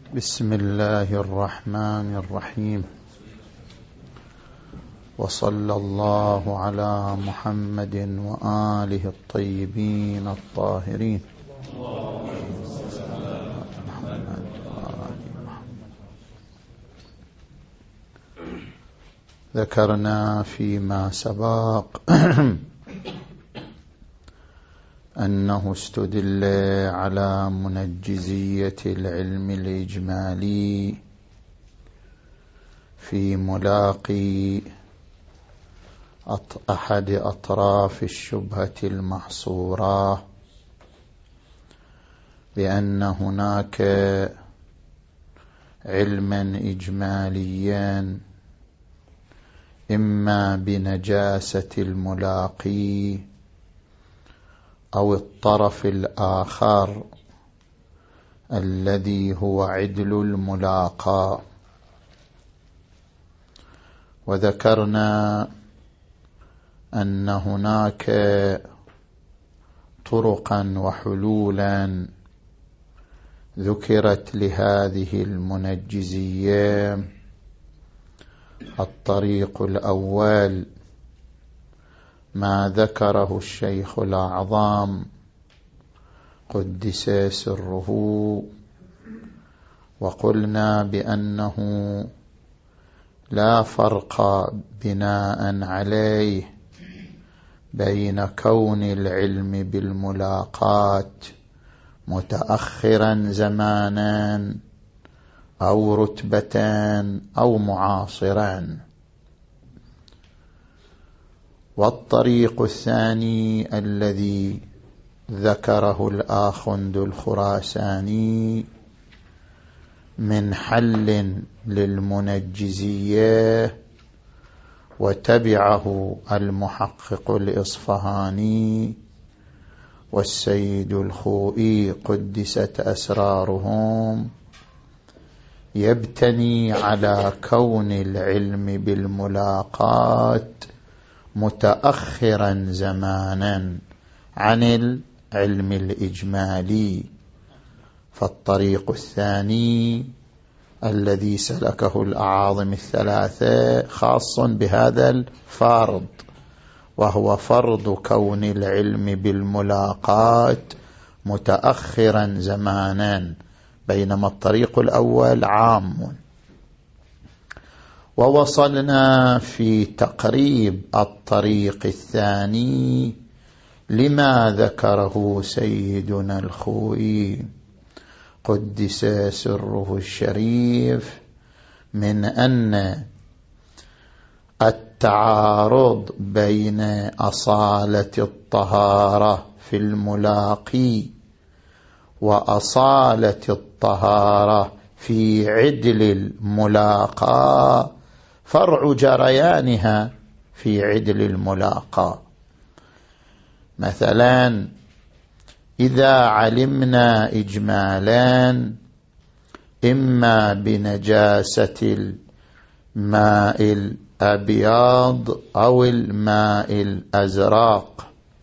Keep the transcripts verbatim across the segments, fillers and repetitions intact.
بسم الله الرحمن الرحيم، وصلى الله على محمد وآله الطيبين الطاهرين. ذكرنا فيما سبق أنه استدل على منجزية العلم الإجمالي في ملاقي أحد أطراف الشبهة المحصورة، بأن هناك علما إجماليا إما بنجاسة الملاقي أو الطرف الآخر الذي هو عدل الملاقى. وذكرنا أن هناك طرقا وحلولا ذكرت لهذه المنجزية. الطريق الأول ما ذكره الشيخ الأعظم قدس سره، وقلنا بأنه لا فرق بناء عليه بين كون العلم بالملاقات متأخرا زمانا أو رتبة أو معاصرا. والطريق الثاني الذي ذكره الآخند الخراساني من حل للمنجزية وتبعه المحقق الإصفهاني والسيد الخوئي قدست أسرارهم، يبتني على كون العلم بالملاقات متأخرا زمانا عن العلم الإجمالي. فالطريق الثاني الذي سلكه الأعاظم الثلاثة خاص بهذا الفرض، وهو فرض كون العلم بالملاقات متأخرا زمانا، بينما الطريق الأول عام. ووصلنا في تقريب الطريق الثاني لما ذكره سيدنا الخوئي قدس سره الشريف من أن التعارض بين أصالة الطهارة في الملاقي وأصالة الطهارة في عدل الملاقى فرع جريانها في عدل الملاقى. مثلا إذا علمنا إجمالا إما بنجاسة الماء الأبيض أو الماء الأزرق،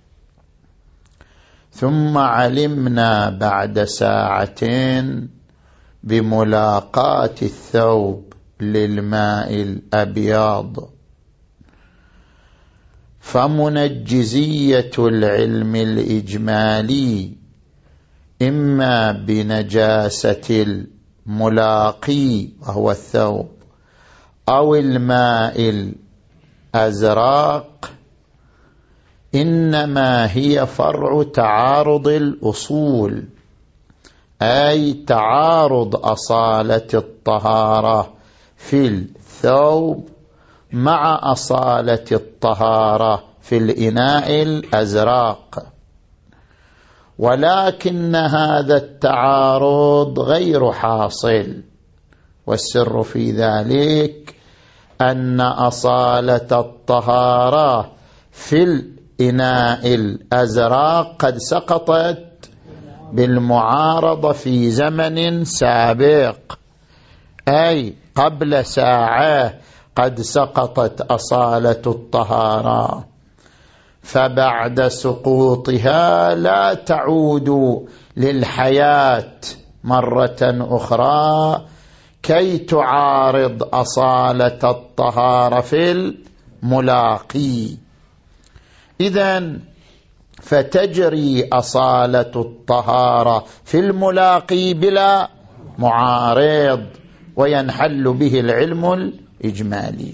ثم علمنا بعد ساعتين بملاقاة الثوب للماء الأبيض، فمنجزية العلم الإجمالي إما بنجاسة الملاقي وهو الثوب أو الماء الأزرق إنما هي فرع تعارض الأصول، أي تعارض أصالة الطهارة في الثوب مع أصالة الطهارة في الإناء الأزرق. ولكن هذا التعارض غير حاصل، والسر في ذلك أن أصالة الطهارة في الإناء الأزرق قد سقطت بالمعارضة في زمن سابق، أي قبل ساعة قد سقطت أصالة الطهارة، فبعد سقوطها لا تعود للحياة مرة أخرى كي تعارض أصالة الطهارة في الملاقي. إذن فتجري أصالة الطهارة في الملاقي بلا معارض، وينحل به العلم الإجمالي.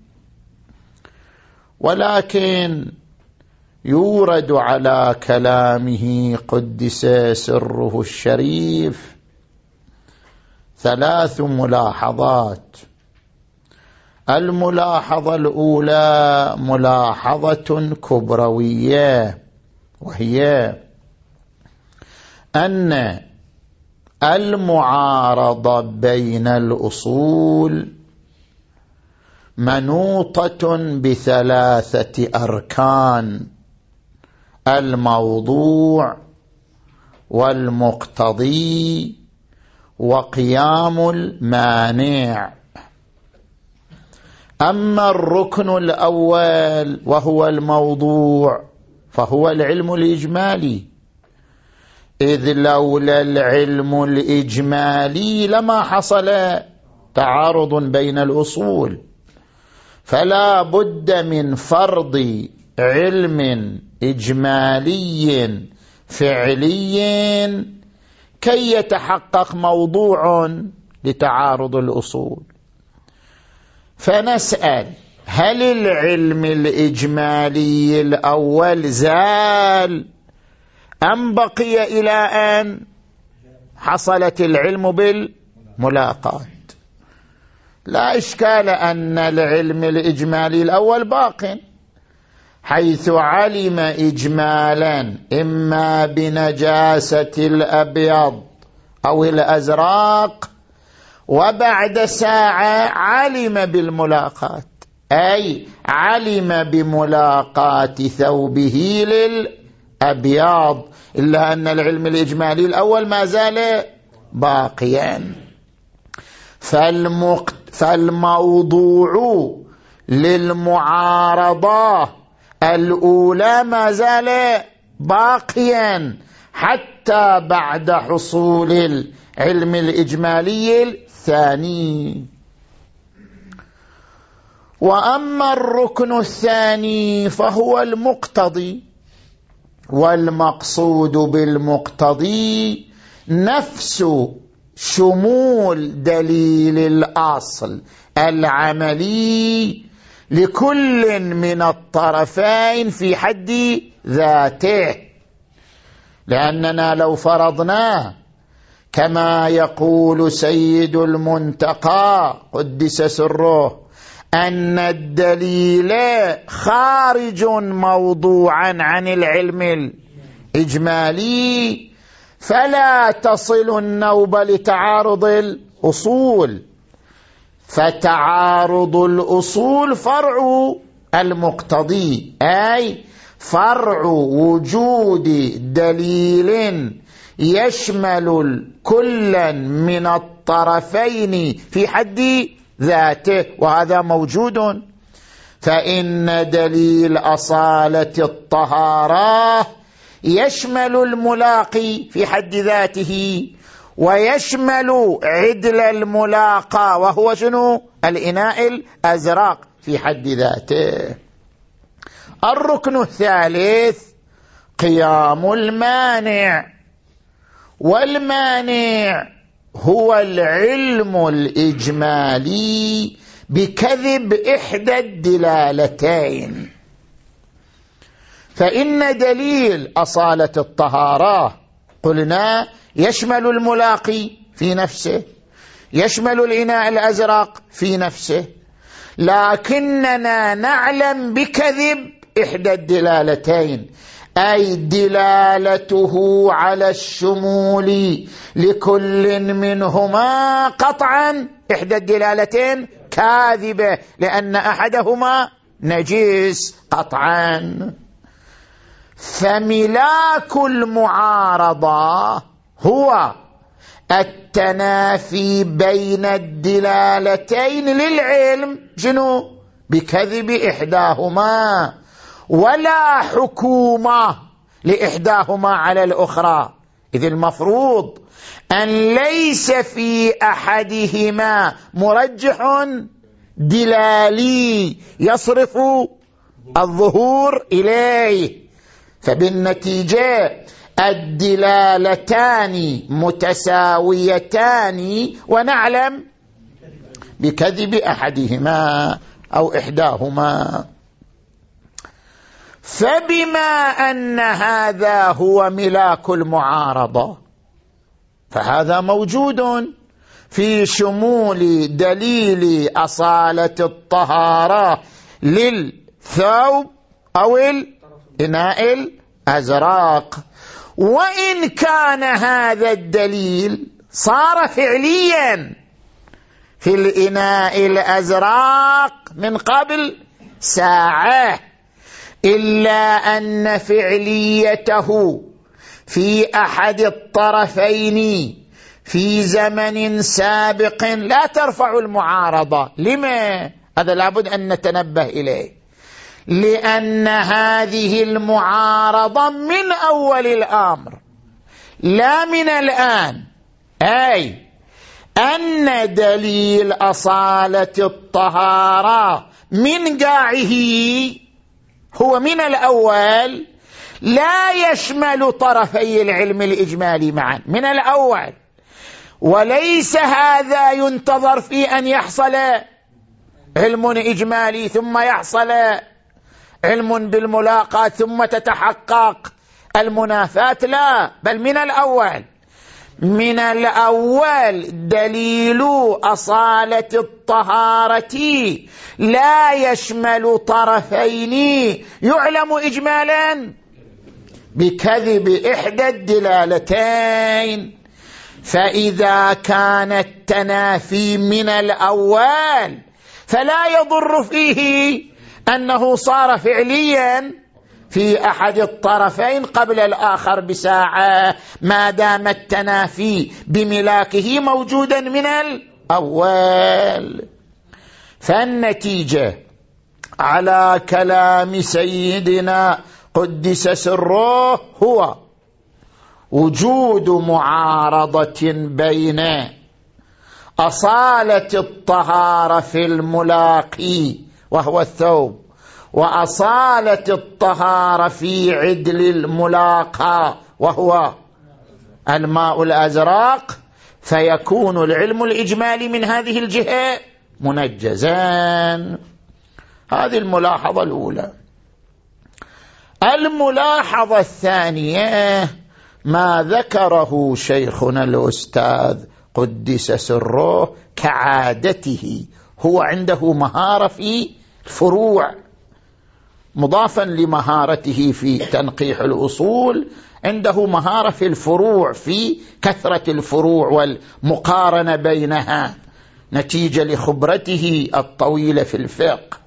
ولكن يورد على كلامه قدس سره الشريف ثلاث ملاحظات. الملاحظة الأولى ملاحظة كبروية، وهي أن المعارضة بين الأصول منوطة بثلاثة أركان: الموضوع والمقتضي وقيام المانع. أما الركن الأول وهو الموضوع فهو العلم الإجمالي، إذ لولا العلم الإجمالي لما حصل تعارض بين الأصول، فلا بد من فرض علم إجمالي فعلي كي يتحقق موضوع لتعارض الأصول. فنسأل: هل العلم الإجمالي الأول زال أم بقي إلى أن حصلت العلم بالملاقات؟ لا إشكال أن العلم الإجمالي الأول باق، حيث علم إجمالا إما بنجاسة الأبيض أو الأزرق، وبعد ساعة علم بالملاقات، أي علم بملاقات ثوبه للأبيض، إلا أن العلم الإجمالي الأول ما زال باقيا. فالمقت... فالموضوع للمعارضة الأولى ما زال باقيا حتى بعد حصول العلم الإجمالي الثاني. وأما الركن الثاني فهو المقتضي، والمقصود بالمقتضي نفس شمول دليل الأصل العملي لكل من الطرفين في حد ذاته. لأننا لو فرضنا كما يقول سيد المنتقى قدس سره أن الدليل خارج موضوعا عن العلم الإجمالي، فلا تصل النوبة لتعارض الأصول، فتعارض الأصول فرع المقتضي، أي فرع وجود دليل يشمل كلا من الطرفين في حد ذاته، وهذا موجود. فإن دليل أصالة الطهارة يشمل الملاقي في حد ذاته، ويشمل عدل الملاقى وهو شنو؟ الإناء الأزرق في حد ذاته. الركن الثالث قيام المانع، والمانع هو العلم الإجمالي بكذب إحدى الدلالتين. فإن دليل أصالة الطهارة قلنا يشمل الملاقي في نفسه، يشمل الإناء الأزرق في نفسه، لكننا نعلم بكذب إحدى الدلالتين، أي دلالته على الشمول لكل منهما قطعا إحدى الدلالتين كاذبة، لأن أحدهما نجس قطعا. فملاك المعارضة هو التنافي بين الدلالتين للعلم شنو؟ بكذب إحداهما، ولا حكومة لإحداهما على الأخرى، إذ المفروض أن ليس في أحدهما مرجح دلالي يصرف الظهور إليه، فبالنتيجة الدلالتان متساويتان ونعلم بكذب أحدهما أو إحداهما. فبما أن هذا هو ملاك المعارضة فهذا موجود في شمول دليل أصالة الطهارة للثوب أو الإناء الأزرق، وإن كان هذا الدليل صار فعليا في الإناء الأزرق من قبل ساعة، إلا أن فعليته في أحد الطرفين في زمن سابق لا ترفع المعارضة. لما؟ هذا لابد أن نتنبه إليه، لأن هذه المعارضة من أول الأمر لا من الآن، أي أن دليل أصالة الطهارة من قاعه هو من الأول لا يشمل طرفي العلم الإجمالي معا من الأول، وليس هذا ينتظر في أن يحصل علم إجمالي ثم يحصل علم بالملاقاة ثم تتحقق المنافاة، لا، بل من الأول من الأول دليل أصالة الطهارة لا يشمل طرفين يعلم إجمالا بكذب إحدى الدلالتين. فإذا كان التنافي من الأول فلا يضر فيه أنه صار فعليا في أحد الطرفين قبل الآخر بساعة، ما دام التنافي بملاكه موجودا من الأول. فالنتيجة على كلام سيدنا قدس سره هو وجود معارضة بين أصالة الطهارة في الملاقي وهو الثوب وأصالة الطهارة في عدل الملاقى وهو الماء الأزرق، فيكون العلم الإجمالي من هذه الجهة منجزان. هذه الملاحظة الأولى. الملاحظة الثانية ما ذكره شيخنا الأستاذ قدس سره كعادته، هو عنده مهارة في الفروع مضافا لمهارته في تنقيح الأصول، عنده مهارة في الفروع في كثرة الفروع والمقارنة بينها نتيجة لخبرته الطويلة في الفقه.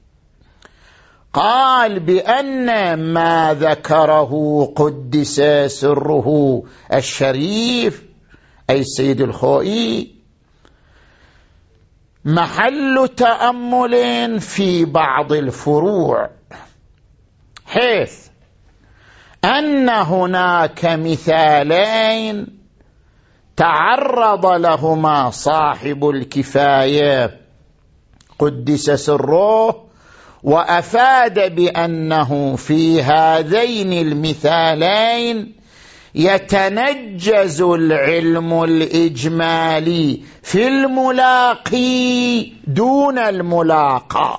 قال بأن ما ذكره قدس سره الشريف أي السيد الخوئي محل تأمل في بعض الفروع، حيث أن هناك مثالين تعرض لهما صاحب الكفاية قدس سره وأفاد بأنه في هذين المثالين يتنجز العلم الإجمالي في الملاقي دون الملاقى.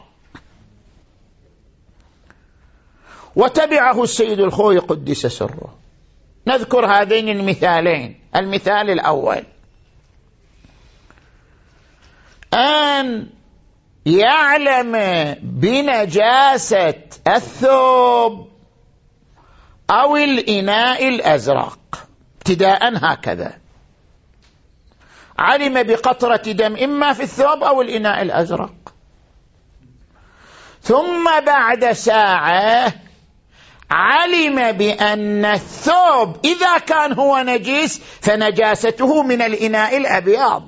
وتبعه السيد الخوئي قدس سره. نذكر هذين المثالين. المثال الأول أن يعلم بنجاسة الثوب أو الإناء الأزرق ابتداء، هكذا علم بقطرة دم إما في الثوب أو الإناء الأزرق، ثم بعد ساعة علم بأن الثوب إذا كان هو نجس فنجاسته من الإناء الأبيض،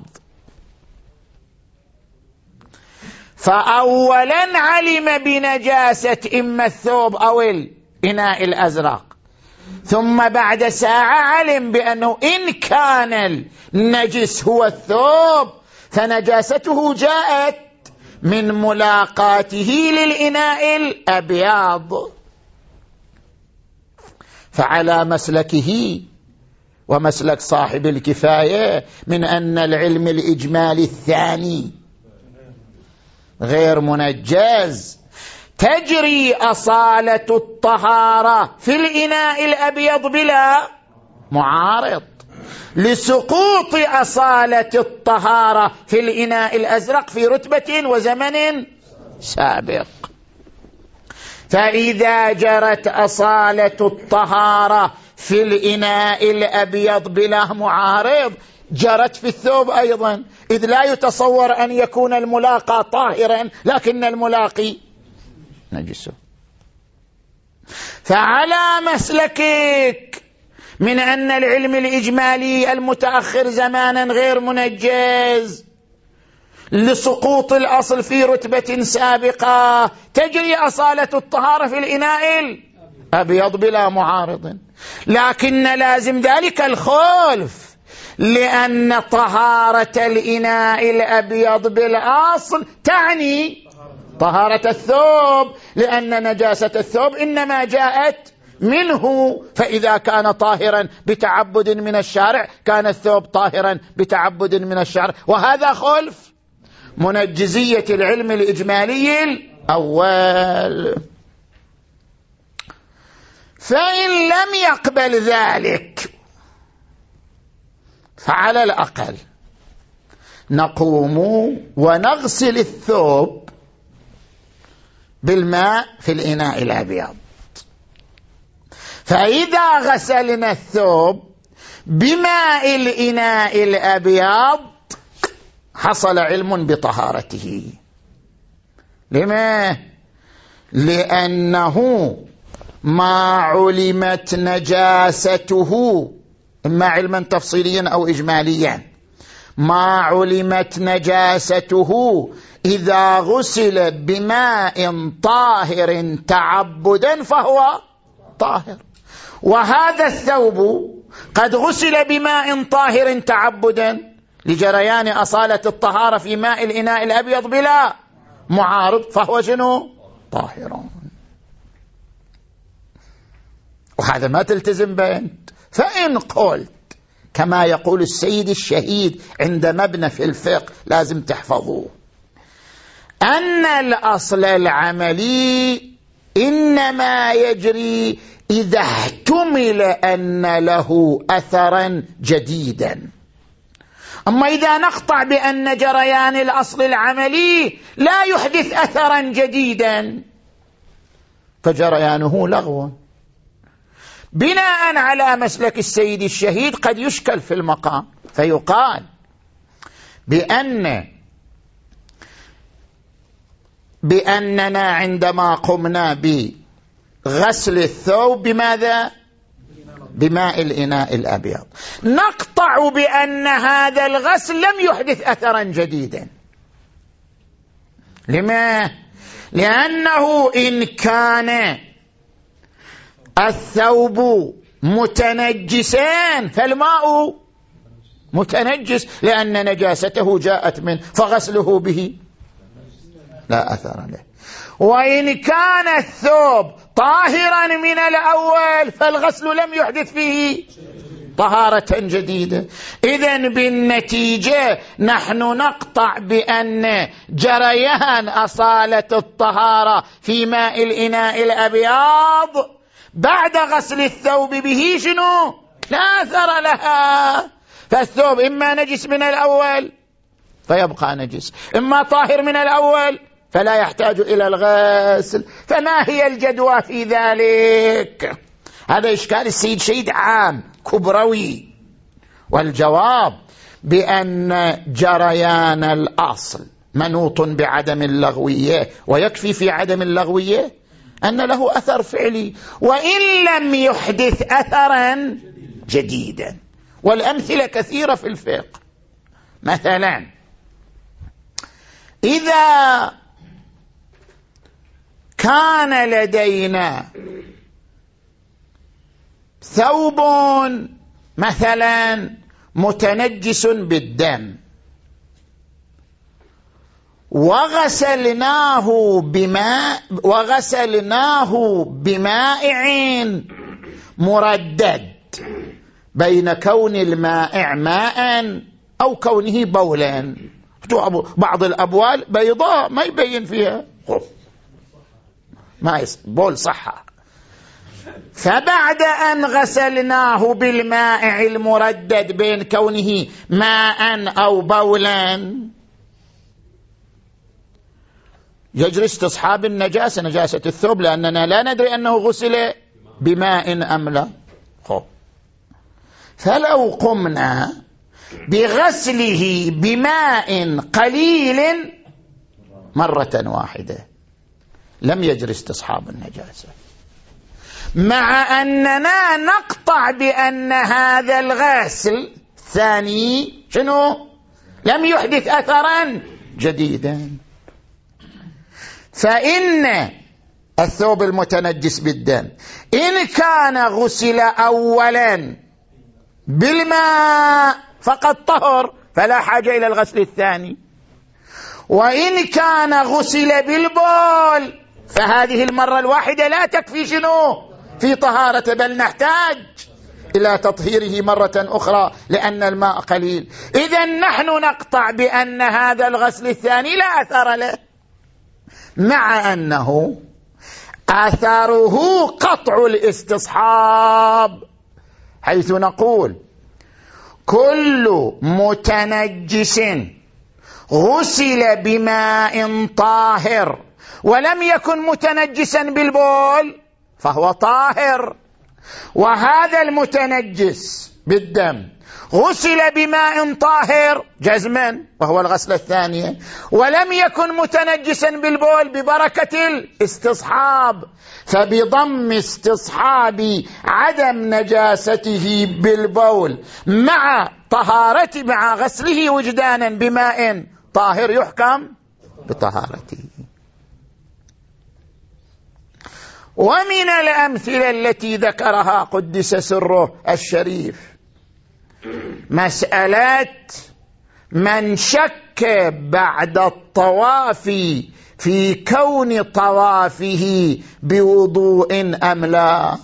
فأولا علم بنجاسة إما الثوب أو الإناء الأزرق، ثم بعد ساعة علم بأنه إن كان النجس هو الثوب فنجاسته جاءت من ملاقاته للإناء الأبيض. فعلى مسلكه ومسلك صاحب الكفاية من أن العلم الإجمالي الثاني غير منجز تجري أصالة الطهارة في الإناء الأبيض بلا معارض لسقوط أصالة الطهارة في الإناء الأزرق في رتبة وزمن سابق. فإذا جرت أصالة الطهارة في الإناء الأبيض بلا معارض جرت في الثوب أيضا، إذ لا يتصور أن يكون الملاقى طاهرا لكن الملاقي نجسه. فعلى مسلكك من أن العلم الإجمالي المتأخر زمانا غير منجز لسقوط الأصل في رتبة سابقة تجري أصالة الطهارة في الإناء الأبيض بلا معارض، لكن لازم ذلك الخلف لأن طهارة الإناء الأبيض بالأصل تعني طهارة الثوب، لأن نجاسة الثوب إنما جاءت منه، فإذا كان طاهرا بتعبد من الشارع كان الثوب طاهرا بتعبد من الشارع، وهذا خلف منجزية العلم الإجمالي الأول. فإن لم يقبل ذلك فعلى الأقل نقوم ونغسل الثوب بالماء في الإناء الأبيض. فإذا غسلنا الثوب بماء الإناء الأبيض حصل علم بطهارته. لما؟ لأنه ما علمت نجاسته، إما علما تفصيليا أو إجماليا، ما علمت نجاسته إذا غسل بماء طاهر تعبدا فهو طاهر. وهذا الثوب قد غسل بماء طاهر تعبدا لجريان أصالة الطهارة في ماء الإناء الأبيض بلا معارض فهو شنو؟ طاهر. وهذا ما تلتزم بأنت. فإن قلت كما يقول السيد الشهيد عند مبنى في الفقه لازم تحفظوه، أن الأصل العملي إنما يجري إذا احتمل أن له أثرا جديدا. أما إذا نقطع بأن جريان الأصل العملي لا يحدث أثرا جديدا فجريانه لغو. بناء على مسلك السيد الشهيد قد يشكل في المقام فيقال بأن بأننا عندما قمنا بغسل الثوب بماذا؟ بماء الإناء الأبيض نقطع بأن هذا الغسل لم يحدث أثرا جديدا. لما؟ لأنه إن كان الثوب متنجسان فالماء متنجس لأن نجاسته جاءت منه فغسله به لا أثر له. وإن كان الثوب طاهرا من الأول فالغسل لم يحدث فيه طهارة جديدة. إذن بالنتيجة نحن نقطع بأن جريان أصالة الطهارة في ماء الإناء الأبيض بعد غسل الثوب به شنو؟ لا أثر لها. فالثوب إما نجس من الأول فيبقى نجس، إما طاهر من الأول فلا يحتاج إلى الغسل. فما هي الجدوى في ذلك؟ هذا إشكال السيد شهيد عام كبروي. والجواب بأن جريان الأصل منوط بعدم اللغوية، ويكفي في عدم اللغوية أن له أثر فعلي وإن لم يحدث أثرا جديدا. والأمثلة كثيرة في الفقه. مثلا إذا كان لدينا ثوب مثلا متنجس بالدم وغسلناه بماء وغسلناه بمائع مردد، بين كون المائع ماء أو كونه بولا. بعض الأبوال بيضاء ما يبين فيها ما بول صحة، فبعد أن غسلناه بالمائع المردد بين كونه ماء أو بولا يجري استصحاب النجاسة، نجاسة الثوب، لأننا لا ندري أنه غسل بماء أم لا. فلو قمنا بغسله بماء قليل مرة واحدة لم يجري استصحاب النجاسة، مع أننا نقطع بأن هذا الغسل الثاني شنو؟ لم يحدث أثرا جديدا. فإن الثوب المتنجس بالدم إن كان غسل أولا بالماء فقد طهر فلا حاجة إلى الغسل الثاني، وإن كان غسل بالبول فهذه المرة الواحدة لا تكفي شنو في طهارة، بل نحتاج إلى تطهيره مرة أخرى لأن الماء قليل. إذن نحن نقطع بأن هذا الغسل الثاني لا أثر له، مع أنه آثاره قطع الاستصحاب، حيث نقول كل متنجس غسل بماء طاهر ولم يكن متنجسا بالبول فهو طاهر، وهذا المتنجس بالدم غسل بماء طاهر جزما وهو الغسل الثاني، ولم يكن متنجسا بالبول ببركة الاستصحاب، فبضم استصحاب عدم نجاسته بالبول مع طهارته مع غسله وجدانا بماء طاهر يحكم بطهارته. ومن الأمثلة التي ذكرها قدس سره الشريف مسألة من شك بعد الطواف في كون طوافه بوضوء أم لا،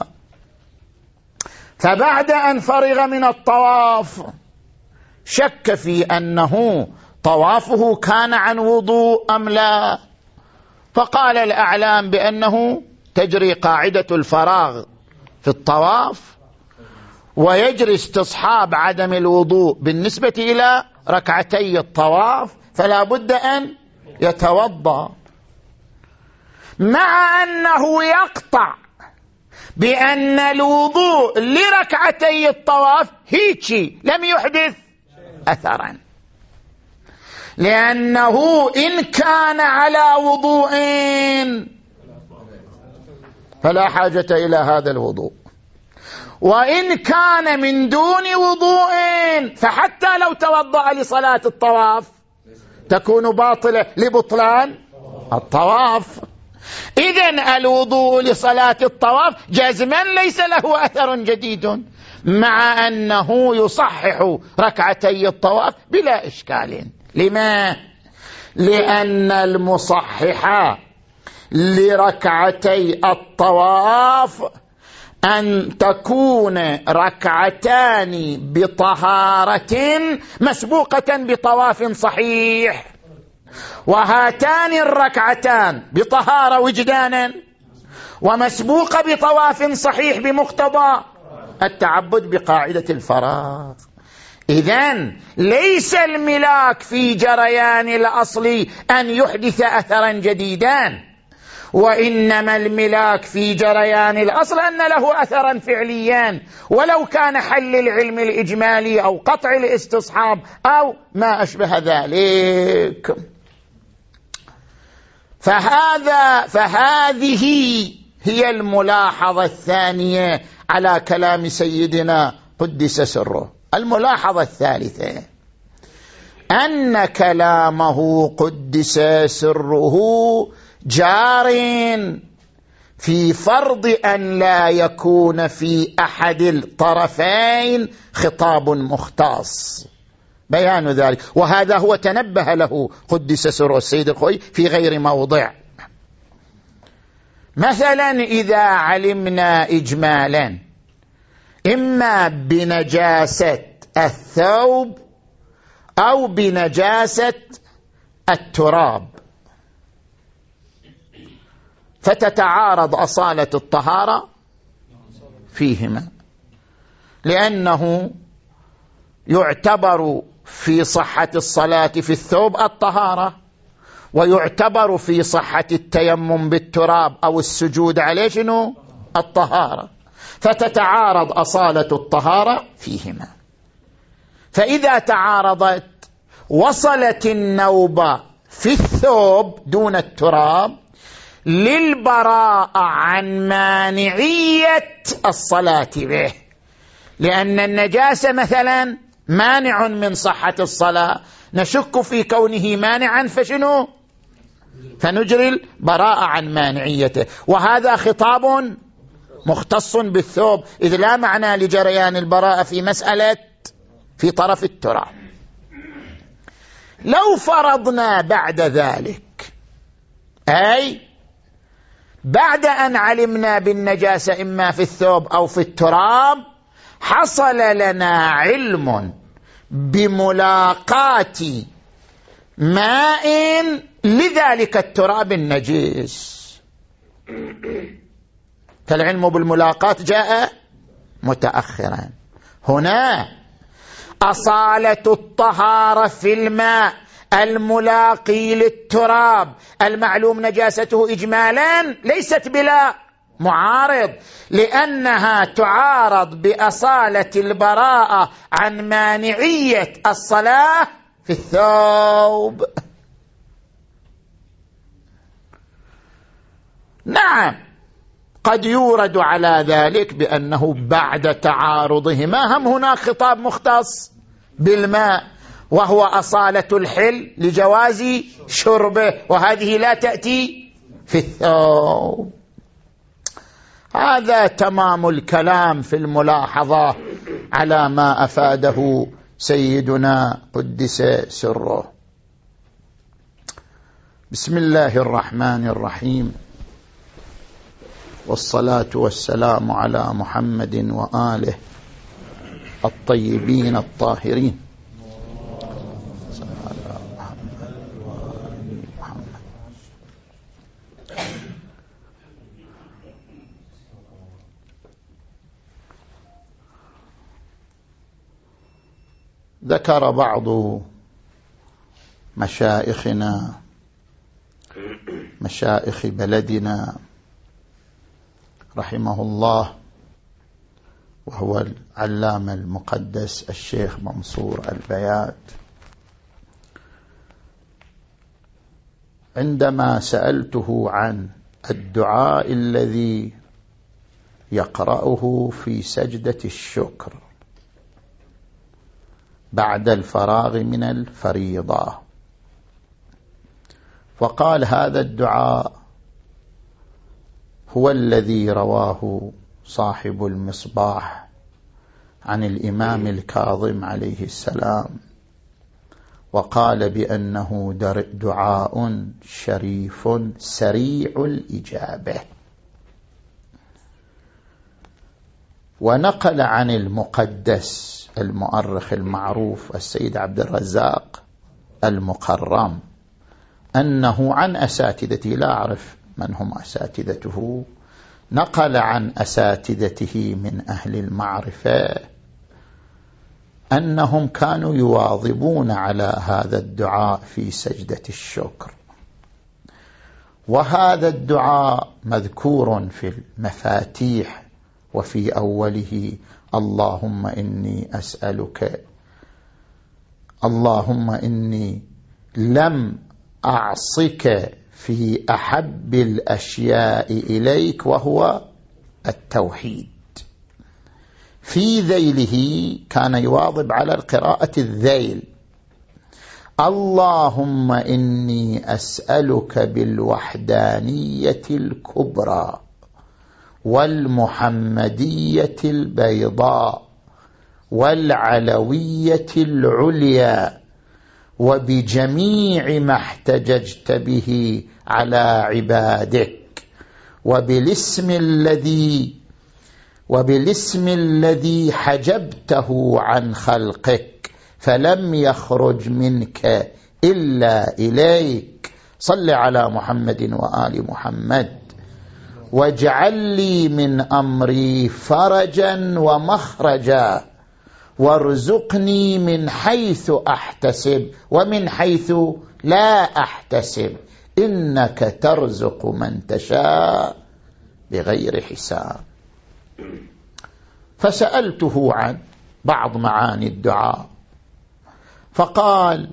فبعد أن فرغ من الطواف شك في أنه طوافه كان عن وضوء أم لا، فقال الأعلام بأنه تجري قاعدة الفراغ في الطواف ويجري استصحاب عدم الوضوء بالنسبة إلى ركعتي الطواف، فلا بد أن يتوضأ، مع أنه يقطع بأن الوضوء لركعتي الطواف هيك لم يحدث أثرا، لأنه إن كان على وضوء فلا حاجة إلى هذا الوضوء، وإن كان من دون وضوء فحتى لو توضأ لصلاة الطواف تكون باطلة لبطلان الطواف. إذن الوضوء لصلاة الطواف جازما ليس له أثر جديد، مع أنه يصحح ركعتي الطواف بلا إشكال. لما؟ لأن المصحح لركعتي الطواف أن تكون ركعتان بطهارة مسبوقة بطواف صحيح، وهاتان الركعتان بطهارة وجدانا ومسبوقة بطواف صحيح بمقتضى التعبد بقاعدة الفراغ. إذن ليس الملاك في جريان الأصل أن يحدث أثرا جديدا، وإنما الملاك في جريان الأصل أن له أثرا فعليا، ولو كان حل العلم الإجمالي أو قطع الاستصحاب أو ما أشبه ذلك. فهذا فهذه هي الملاحظة الثانية على كلام سيدنا قدس سره. الملاحظة الثالثة أن كلامه قدس سره جار في فرض أن لا يكون في أحد الطرفين خطاب مختص، بيان ذلك. وهذا هو تنبه له قدس سره السيد الخوئي في غير موضع. مثلا إذا علمنا إجمالا إما بنجاسة الثوب أو بنجاسة التراب، فتتعارض أصالة الطهارة فيهما، لأنه يعتبر في صحة الصلاة في الثوب الطهارة، ويعتبر في صحة التيمم بالتراب أو السجود عليه شنو؟ الطهارة، فتتعارض أصالة الطهارة فيهما. فإذا تعارضت وصلت النوبة في الثوب دون التراب للبراءة عن مانعية الصلاة به، لأن النجاسة مثلا مانع من صحة الصلاة، نشك في كونه مانعا فشنو؟ فنجري البراءة عن مانعيته. وهذا خطاب مختص بالثوب، إذ لا معنى لجريان البراءة في مسألة في طرف التراب. لو فرضنا بعد ذلك، أي بعد أن علمنا بالنجاسة إما في الثوب أو في التراب، حصل لنا علم بملاقاة ماء لذلك التراب النجس، فالعلم بالملاقاة جاء متأخرا. هنا أصالة الطهارة في الماء الملاقي للتراب المعلوم نجاسته إجمالا ليست بلا معارض، لأنها تعارض بأصالة البراءة عن مانعية الصلاة في الثوب. نعم، قد يورد على ذلك بأنه بعد تعارضهما هم هناك خطاب مختص بالماء، وهو أصالة الحل لجواز شربه، وهذه لا تأتي في الثوب. هذا تمام الكلام في الملاحظة على ما أفاده سيدنا قدس سره. بسم الله الرحمن الرحيم، والصلاة والسلام على محمد وآله الطيبين الطاهرين. ذكر بعض مشايخنا مشايخ بلدنا رحمه الله، وهو العلامة المقدس الشيخ منصور البيات، عندما سألته عن الدعاء الذي يقرأه في سجدة الشكر بعد الفراغ من الفريضة، فقال هذا الدعاء هو الذي رواه صاحب المصباح عن الإمام الكاظم عليه السلام، وقال بأنه دعاء شريف سريع الإجابة. ونقل عن المقدس المؤرخ المعروف السيد عبد الرزاق المقرم أنه عن أساتذته، لا أعرف من هم أساتذته، نقل عن أساتذته من أهل المعرفة أنهم كانوا يواظبون على هذا الدعاء في سجدة الشكر. وهذا الدعاء مذكور في المفاتيح، وفي أوله اللهم إني أسألك، اللهم إني لم أعصك في أحب الأشياء إليك وهو التوحيد. في ذيله كان يواظب على القراءة الذيل، اللهم إني أسألك بالوحدانية الكبرى والمحمدية البيضاء والعلوية العليا وبجميع ما احتججت به على عبادك وبالاسم الذي وبالاسم الذي حجبته عن خلقك فلم يخرج منك إلا إليك. صل على محمد وآل محمد. واجعل لي من أمري فرجا ومخرجا وارزقني من حيث أحتسب ومن حيث لا أحتسب إنك ترزق من تشاء بغير حساب. فسألته عن بعض معاني الدعاء فقال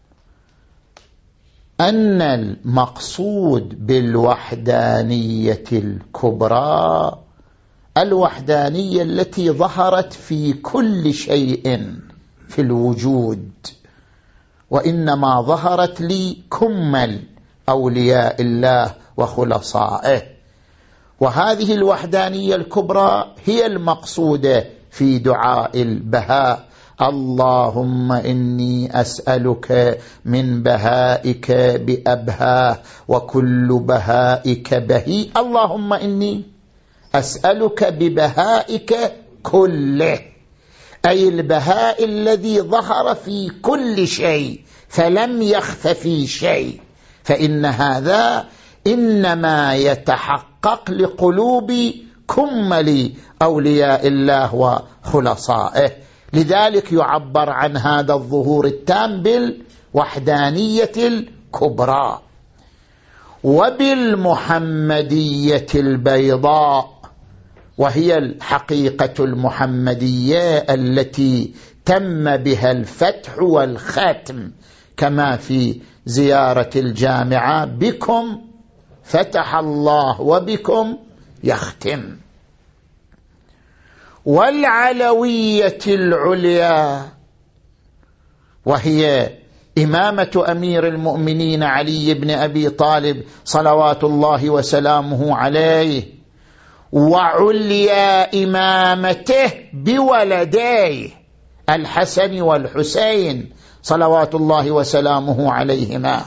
أن المقصود بالوحدانية الكبرى الوحدانية التي ظهرت في كل شيء في الوجود، وإنما ظهرت لكمل أولياء الله وخلصائه، وهذه الوحدانية الكبرى هي المقصودة في دعاء البهاء. اللهم إني أسألك من بهائك بأبهاه وكل بهائك بهي. اللهم إني أسألك ببهائك كله، أي البهاء الذي ظهر في كل شيء فلم يخف في شيء، فإن هذا إنما يتحقق لقلوب كمل أولياء الله وخلصائه. لذلك يعبر عن هذا الظهور التام بالوحدانية الكبرى. وبالمحمدية البيضاء، وهي الحقيقة المحمدية التي تم بها الفتح والختم، كما في زيارة الجامعة: بكم فتح الله وبكم يختم. والعلوية العليا، وهي إمامة أمير المؤمنين علي بن أبي طالب صلوات الله وسلامه عليه، وعليا إمامته بولديه الحسن والحسين صلوات الله وسلامه عليهما،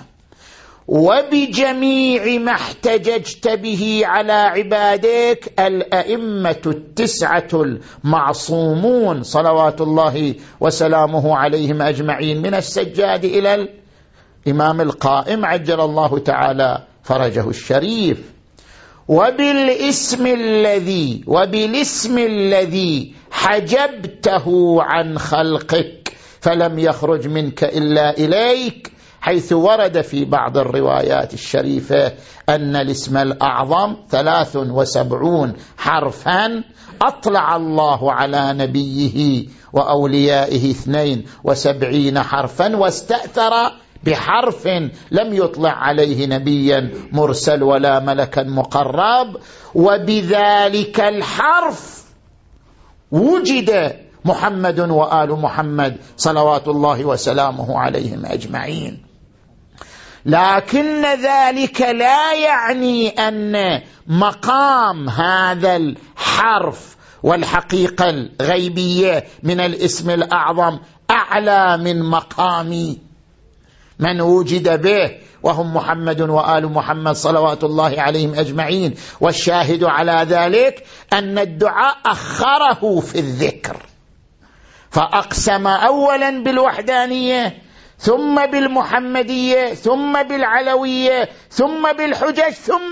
وبجميع ما احتججت به على عبادك الأئمة التسعة المعصومون صلوات الله وسلامه عليهم أجمعين، من السجاد إلى الإمام القائم عجل الله تعالى فرجه الشريف. وبالاسم الذي وبالاسم الذي حجبته عن خلقك فلم يخرج منك إلا إليك، حيث ورد في بعض الروايات الشريفة أن الاسم الأعظم ثلاث وسبعون حرفا أطلع الله على نبيه وأوليائه اثنين وسبعين حرفا، واستأثر بحرف لم يطلع عليه نبيا مرسل ولا ملكا مقرب، وبذلك الحرف وجد محمد وآل محمد صلوات الله وسلامه عليهم أجمعين. لكن ذلك لا يعني أن مقام هذا الحرف والحقيقة الغيبية من الاسم الأعظم أعلى من مقام من وجد به وهم محمد وآل محمد صلوات الله عليهم أجمعين. والشاهد على ذلك أن الدعاء أخره في الذكر، فأقسم أولا بالوحدانية ثم بالمحمدية ثم بالعلوية ثم بالحجج ثم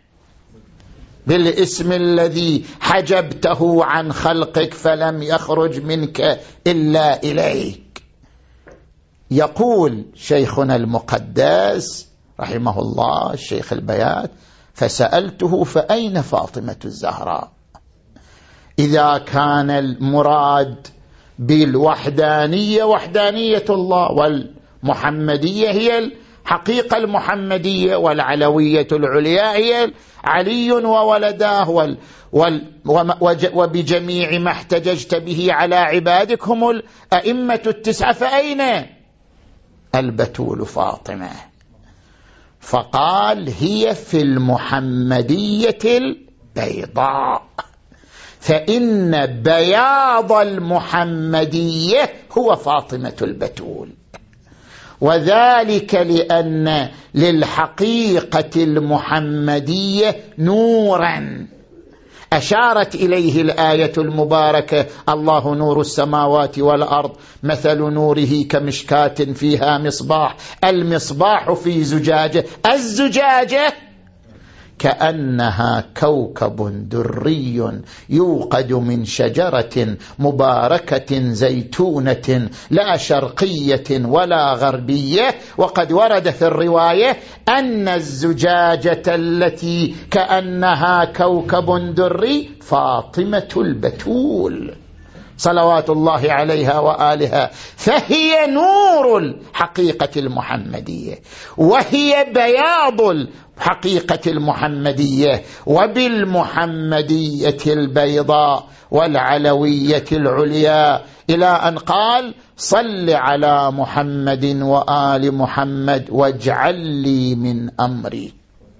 بالاسم الذي حجبته عن خلقك فلم يخرج منك إلا إليك. يقول شيخنا المقدس رحمه الله الشيخ البيات: فسألته فأين فاطمة الزهراء؟ إذا كان المراد بالوحدانية وحدانية الله، والمحمدية هي الحقيقة المحمدية، والعلوية العليا هي علي وولداه، وال وال وبجميع ما احتججت به على عبادك هم الأئمة التسعة، فأين البتول فاطمة؟ فقال: هي في المحمدية بيضاء، فإن بياض المحمدية هو فاطمة البتول، وذلك لأن للحقيقة المحمدية نورا أشارت إليه الآية المباركة: الله نور السماوات والأرض مثل نوره كمشكاة فيها مصباح، المصباح في زجاجة، الزجاجة كأنها كوكب دري يوقد من شجرة مباركة زيتونة لا شرقية ولا غربية. وقد ورد في الرواية أن الزجاجة التي كأنها كوكب دري فاطمة البتول صلوات الله عليها وآلها، فهي نور الحقيقة المحمدية، وهي بياض الحقيقة المحمدية، وبالمحمدية البيضاء والعلوية العليا، إلى أن قال: صل على محمد وآل محمد واجعل لي من أمري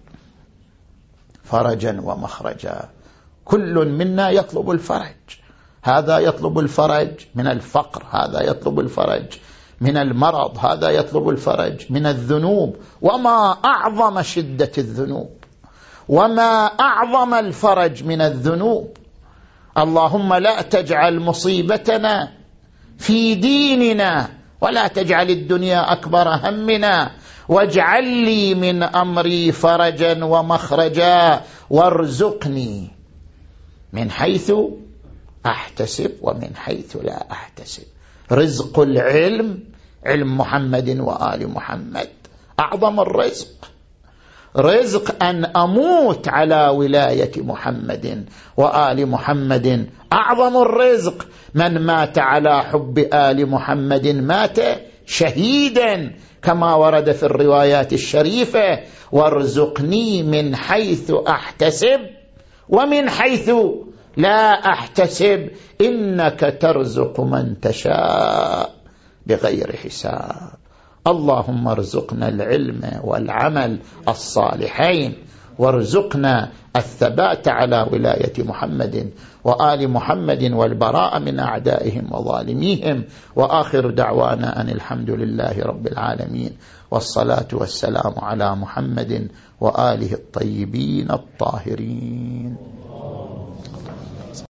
فرجا ومخرجا. كل منا يطلب الفرج، هذا يطلب الفرج من الفقر، هذا يطلب الفرج من المرض، هذا يطلب الفرج من الذنوب. وما أعظم شدة الذنوب، وما أعظم الفرج من الذنوب. اللهم لا تجعل مصيبتنا في ديننا، ولا تجعل الدنيا أكبر همنا، واجعل لي من أمري فرجا ومخرجا، وارزقني من حيث أحتسب ومن حيث لا أحتسب. رزق العلم علم محمد وآل محمد أعظم الرزق. رزق أن أموت على ولاية محمد وآل محمد أعظم الرزق. من مات على حب آل محمد مات شهيدا، كما ورد في الروايات الشريفة: وارزقني من حيث أحتسب ومن حيث لا أحتسب إنك ترزق من تشاء بغير حساب. اللهم ارزقنا العلم والعمل الصالحين، وارزقنا الثبات على ولاية محمد وآل محمد والبراء من أعدائهم وظالميهم. وآخر دعوانا أن الحمد لله رب العالمين، والصلاة والسلام على محمد وآله الطيبين الطاهرين.